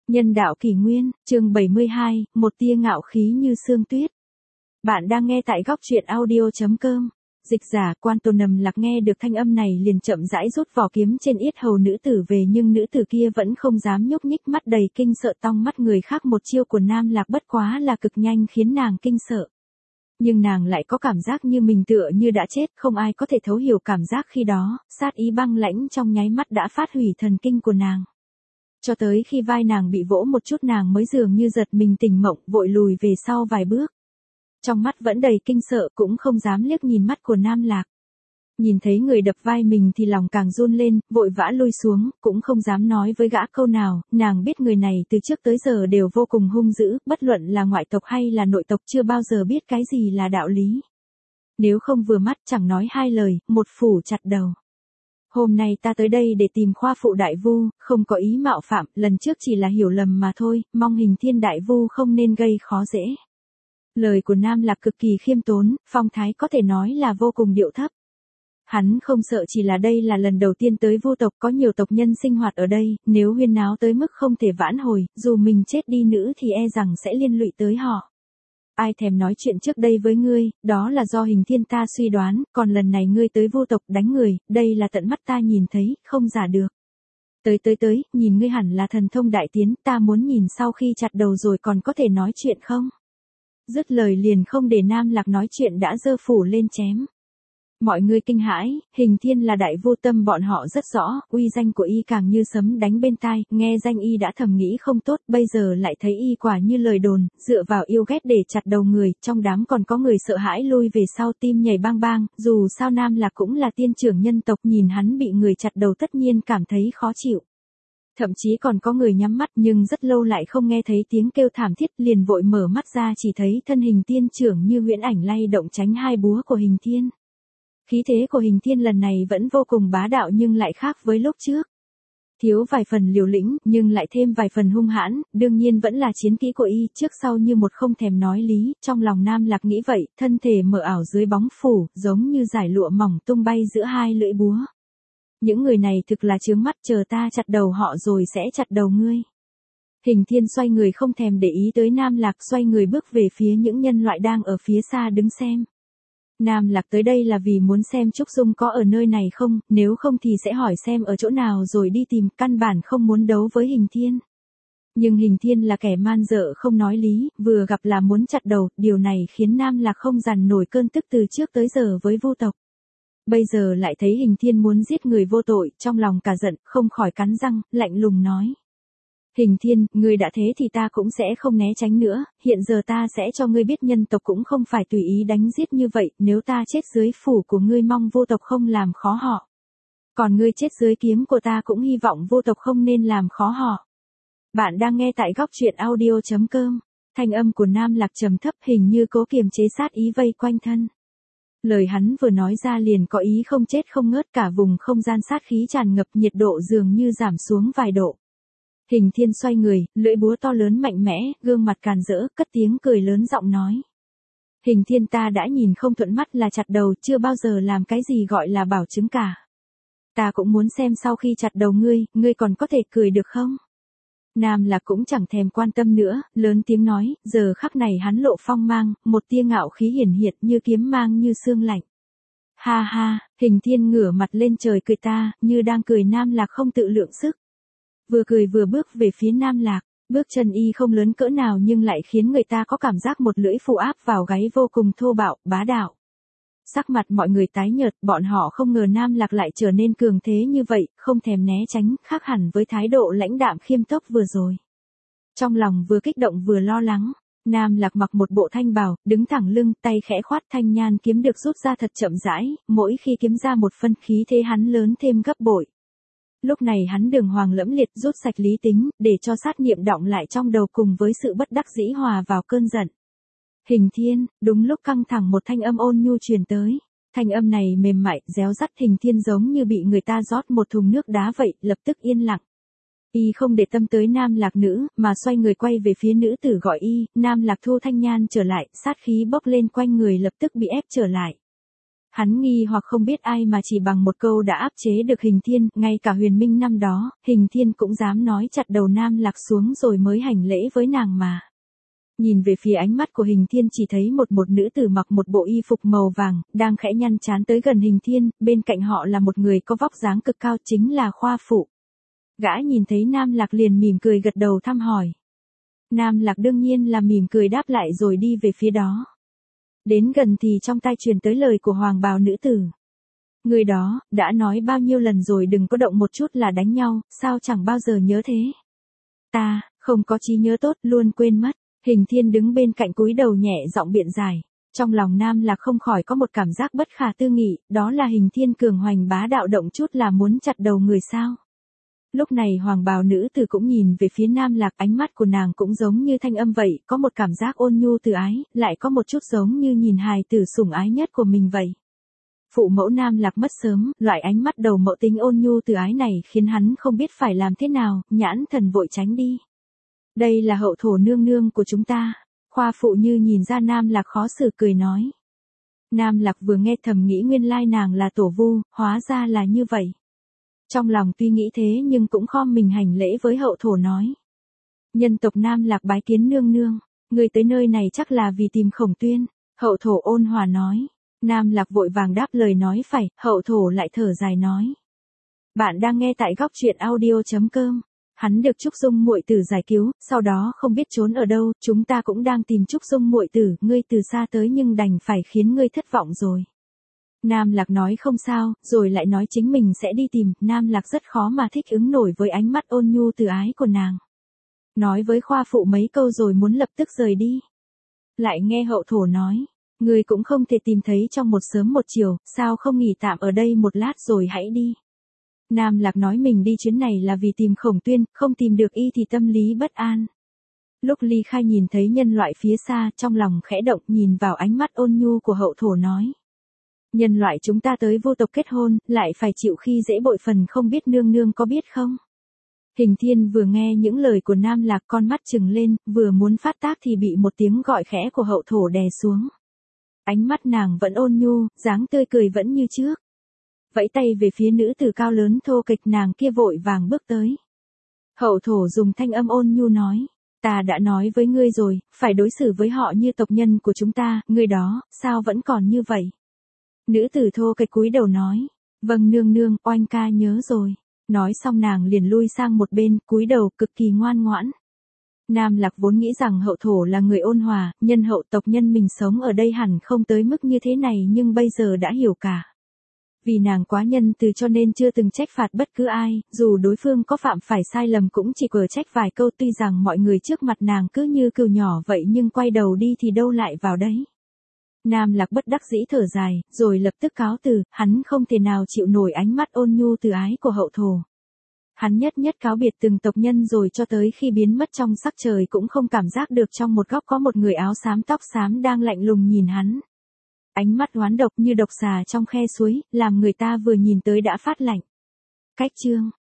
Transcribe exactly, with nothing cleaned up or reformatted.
Nhân đạo kỷ nguyên, chương bảy mươi hai, một tia ngạo khí như sương tuyết. Bạn đang nghe tại góc truyện audio.com. Dịch giả Quan Tô Nầm Lạc nghe được thanh âm này liền chậm rãi rút vỏ kiếm trên yết hầu nữ tử về, nhưng nữ tử kia vẫn không dám nhúc nhích, mắt đầy kinh sợ tong mắt người khác. Một chiêu của Nam Lạc bất quá là cực nhanh khiến nàng kinh sợ. Nhưng nàng lại có cảm giác như mình tựa như đã chết, không ai có thể thấu hiểu cảm giác khi đó, sát ý băng lãnh trong nháy mắt đã phát hủy thần kinh của nàng. Cho tới khi vai nàng bị vỗ một chút nàng mới dường như giật mình tỉnh mộng, vội lùi về sau vài bước. Trong mắt vẫn đầy kinh sợ, cũng không dám liếc nhìn mắt của Nam Lạc. Nhìn thấy người đập vai mình thì lòng càng run lên, vội vã lui xuống, cũng không dám nói với gã câu nào. Nàng biết người này từ trước tới giờ đều vô cùng hung dữ, bất luận là ngoại tộc hay là nội tộc chưa bao giờ biết cái gì là đạo lý. Nếu không vừa mắt chẳng nói hai lời, một phủ chặt đầu. Hôm nay ta tới đây để tìm Khoa phụ đại vu, không có ý mạo phạm, lần trước chỉ là hiểu lầm mà thôi, mong Hình Thiên đại vu không nên gây khó dễ. Lời của Nam Lạc cực kỳ khiêm tốn, phong thái có thể nói là vô cùng điệu thấp. Hắn không sợ chỉ là đây là lần đầu tiên tới Vu tộc, có nhiều tộc nhân sinh hoạt ở đây, nếu huyên náo tới mức không thể vãn hồi, dù mình chết đi nữa thì e rằng sẽ liên lụy tới họ. Ai thèm nói chuyện trước đây với ngươi, đó là do Hình Thiên ta suy đoán, còn lần này ngươi tới Vu tộc đánh người, đây là tận mắt ta nhìn thấy, không giả được. Tới tới tới, nhìn ngươi hẳn là thần thông đại tiến, ta muốn nhìn sau khi chặt đầu rồi còn có thể nói chuyện không? Dứt lời liền không để Nam Lạc nói chuyện đã giơ phủ lên chém. Mọi người kinh hãi, Hình Thiên là đại vô tâm bọn họ rất rõ, uy danh của y càng như sấm đánh bên tai, nghe danh y đã thầm nghĩ không tốt, bây giờ lại thấy y quả như lời đồn, dựa vào yêu ghét để chặt đầu người, trong đám còn có người sợ hãi lui về sau, tim nhảy bang bang, dù sao Nam Lạc cũng là tiên trưởng nhân tộc, nhìn hắn bị người chặt đầu tất nhiên cảm thấy khó chịu. Thậm chí còn có người nhắm mắt nhưng rất lâu lại không nghe thấy tiếng kêu thảm thiết, liền vội mở mắt ra chỉ thấy thân hình tiên trưởng như huyễn ảnh lay động tránh hai búa của Hình Thiên. Khí thế của Hình Thiên lần này vẫn vô cùng bá đạo nhưng lại khác với lúc trước. Thiếu vài phần liều lĩnh, nhưng lại thêm vài phần hung hãn, đương nhiên vẫn là chiến kỹ của y, trước sau như một không thèm nói lý, trong lòng Nam Lạc nghĩ vậy, thân thể mở ảo dưới bóng phủ, giống như dải lụa mỏng tung bay giữa hai lưỡi búa. Những người này thực là chướng mắt, chờ ta chặt đầu họ rồi sẽ chặt đầu ngươi. Hình Thiên xoay người không thèm để ý tới Nam Lạc, xoay người bước về phía những nhân loại đang ở phía xa đứng xem. Nam Lạc tới đây là vì muốn xem Trúc Dung có ở nơi này không, nếu không thì sẽ hỏi xem ở chỗ nào rồi đi tìm, căn bản không muốn đấu với Hình Thiên. Nhưng Hình Thiên là kẻ man dợ không nói lý, vừa gặp là muốn chặt đầu, điều này khiến Nam Lạc không dằn nổi cơn tức từ trước tới giờ với Vu tộc. Bây giờ lại thấy Hình Thiên muốn giết người vô tội, trong lòng cả giận, không khỏi cắn răng, lạnh lùng nói. Hình Thiên, ngươi đã thế thì ta cũng sẽ không né tránh nữa, hiện giờ ta sẽ cho ngươi biết nhân tộc cũng không phải tùy ý đánh giết như vậy, nếu ta chết dưới phủ của ngươi mong vô tộc không làm khó họ. Còn ngươi chết dưới kiếm của ta cũng hy vọng vô tộc không nên làm khó họ. Bạn đang nghe tại góc truyện audio.com, thanh âm của Nam Lạc trầm thấp hình như cố kiềm chế sát ý vây quanh thân. Lời hắn vừa nói ra liền có ý không chết không ngớt, cả vùng không gian sát khí tràn ngập, nhiệt độ dường như giảm xuống vài độ. Hình Thiên xoay người, lưỡi búa to lớn mạnh mẽ, gương mặt càn rỡ, cất tiếng cười lớn giọng nói. Hình Thiên ta đã nhìn không thuận mắt là chặt đầu, chưa bao giờ làm cái gì gọi là bảo chứng cả. Ta cũng muốn xem sau khi chặt đầu ngươi, ngươi còn có thể cười được không? Nam Lạc cũng chẳng thèm quan tâm nữa, lớn tiếng nói, giờ khắc này hắn lộ phong mang, một tia ngạo khí hiển hiện như kiếm mang như sương lạnh. Ha ha, Hình Thiên ngửa mặt lên trời cười ta, như đang cười. Nam Lạc không tự lượng sức. Vừa cười vừa bước về phía Nam Lạc, bước chân y không lớn cỡ nào nhưng lại khiến người ta có cảm giác một lưỡi phù áp vào gáy vô cùng thô bạo, bá đạo. Sắc mặt mọi người tái nhợt, bọn họ không ngờ Nam Lạc lại trở nên cường thế như vậy, không thèm né tránh, khác hẳn với thái độ lãnh đạm khiêm tốc vừa rồi. Trong lòng vừa kích động vừa lo lắng, Nam Lạc mặc một bộ thanh bào, đứng thẳng lưng, tay khẽ khoát, thanh nhan kiếm được rút ra thật chậm rãi, mỗi khi kiếm ra một phân khí thế hắn lớn thêm gấp bội. Lúc này hắn đường hoàng lẫm liệt, rút sạch lý tính, để cho sát niệm đọng lại trong đầu cùng với sự bất đắc dĩ hòa vào cơn giận. Hình Thiên, đúng lúc căng thẳng một thanh âm ôn nhu truyền tới. Thanh âm này mềm mại, réo rắt, Hình Thiên giống như bị người ta rót một thùng nước đá vậy, lập tức yên lặng. Y không để tâm tới Nam Lạc nữ, mà xoay người quay về phía nữ tử gọi y. Nam Lạc thu thanh nhan trở lại, sát khí bốc lên quanh người lập tức bị ép trở lại. Hắn nghi hoặc không biết ai mà chỉ bằng một câu đã áp chế được Hình Thiên, ngay cả Huyền Minh năm đó, Hình Thiên cũng dám nói chặt đầu Nam Lạc xuống rồi mới hành lễ với nàng mà. Nhìn về phía ánh mắt của Hình Thiên chỉ thấy một một nữ tử mặc một bộ y phục màu vàng, đang khẽ nhăn trán tới gần Hình Thiên, bên cạnh họ là một người có vóc dáng cực cao chính là Khoa Phụ. Gã nhìn thấy Nam Lạc liền mỉm cười gật đầu thăm hỏi. Nam Lạc đương nhiên là mỉm cười đáp lại rồi đi về phía đó. Đến gần thì trong tai truyền tới lời của hoàng bào nữ tử. Người đó, đã nói bao nhiêu lần rồi đừng có động một chút là đánh nhau, sao chẳng bao giờ nhớ thế. Ta, không có trí nhớ tốt, luôn quên mất. Hình Thiên đứng bên cạnh cúi đầu nhẹ giọng biện giải. Trong lòng Nam Lạc không khỏi có một cảm giác bất khả tư nghị, đó là Hình Thiên cường hoành bá đạo động chút là muốn chặt đầu người sao. Lúc này hoàng bào nữ tử cũng nhìn về phía Nam Lạc, ánh mắt của nàng cũng giống như thanh âm vậy, có một cảm giác ôn nhu từ ái, lại có một chút giống như nhìn hài tử sủng ái nhất của mình vậy. Phụ mẫu Nam Lạc mất sớm, loại ánh mắt đầu mẫu tính ôn nhu từ ái này khiến hắn không biết phải làm thế nào, nhãn thần vội tránh đi. Đây là hậu thổ nương nương của chúng ta. Khoa Phụ như nhìn ra Nam Lạc khó xử cười nói. Nam Lạc vừa nghe thầm nghĩ nguyên lai nàng là tổ vu, hóa ra là như vậy. Trong lòng tuy nghĩ thế nhưng cũng khom mình hành lễ với hậu thổ nói. Nhân tộc Nam Lạc bái kiến nương nương, người tới nơi này chắc là vì tìm Khổng Tuyên. Hậu thổ ôn hòa nói. Nam Lạc vội vàng đáp lời nói phải, hậu thổ lại thở dài nói. Bạn đang nghe tại góc truyện audio chấm com. Hắn được Trúc Dung muội tử giải cứu, sau đó không biết trốn ở đâu, chúng ta cũng đang tìm Trúc Dung muội tử, ngươi từ xa tới nhưng đành phải khiến ngươi thất vọng rồi. Nam Lạc nói không sao, rồi lại nói chính mình sẽ đi tìm, Nam Lạc rất khó mà thích ứng nổi với ánh mắt ôn nhu từ ái của nàng. Nói với Khoa Phụ mấy câu rồi muốn lập tức rời đi. Lại nghe hậu thổ nói, ngươi cũng không thể tìm thấy trong một sớm một chiều, sao không nghỉ tạm ở đây một lát rồi hãy đi. Nam Lạc nói mình đi chuyến này là vì tìm Khổng Tuyên, không tìm được y thì tâm lý bất an. Lúc ly khai nhìn thấy nhân loại phía xa, trong lòng khẽ động nhìn vào ánh mắt ôn nhu của hậu thổ nói. Nhân loại chúng ta tới vô tộc kết hôn, lại phải chịu khi dễ bội phần không biết nương nương có biết không? Hình Thiên vừa nghe những lời của Nam Lạc con mắt trừng lên, vừa muốn phát tác thì bị một tiếng gọi khẽ của hậu thổ đè xuống. Ánh mắt nàng vẫn ôn nhu, dáng tươi cười vẫn như trước. Vẫy tay về phía nữ tử cao lớn thô kịch nàng kia vội vàng bước tới. Hậu thổ dùng thanh âm ôn nhu nói, ta đã nói với ngươi rồi, phải đối xử với họ như tộc nhân của chúng ta, ngươi đó, sao vẫn còn như vậy? Nữ tử thô kịch cúi đầu nói, vâng nương nương, oanh ca nhớ rồi. Nói xong nàng liền lui sang một bên, cúi đầu cực kỳ ngoan ngoãn. Nam Lạc vốn nghĩ rằng hậu thổ là người ôn hòa, nhân hậu tộc nhân mình sống ở đây hẳn không tới mức như thế này nhưng bây giờ đã hiểu cả. Vì nàng quá nhân từ cho nên chưa từng trách phạt bất cứ ai, dù đối phương có phạm phải sai lầm cũng chỉ quở trách vài câu, tuy rằng mọi người trước mặt nàng cứ như cừu nhỏ vậy nhưng quay đầu đi thì đâu lại vào đấy. Nam Lạc bất đắc dĩ thở dài, rồi lập tức cáo từ, hắn không thể nào chịu nổi ánh mắt ôn nhu từ ái của hậu thổ. Hắn nhất nhất cáo biệt từng tộc nhân rồi cho tới khi biến mất trong sắc trời cũng không cảm giác được trong một góc có một người áo xám tóc xám đang lạnh lùng nhìn hắn. Ánh mắt oán độc như độc xà trong khe suối, làm người ta vừa nhìn tới đã phát lạnh. Cách chương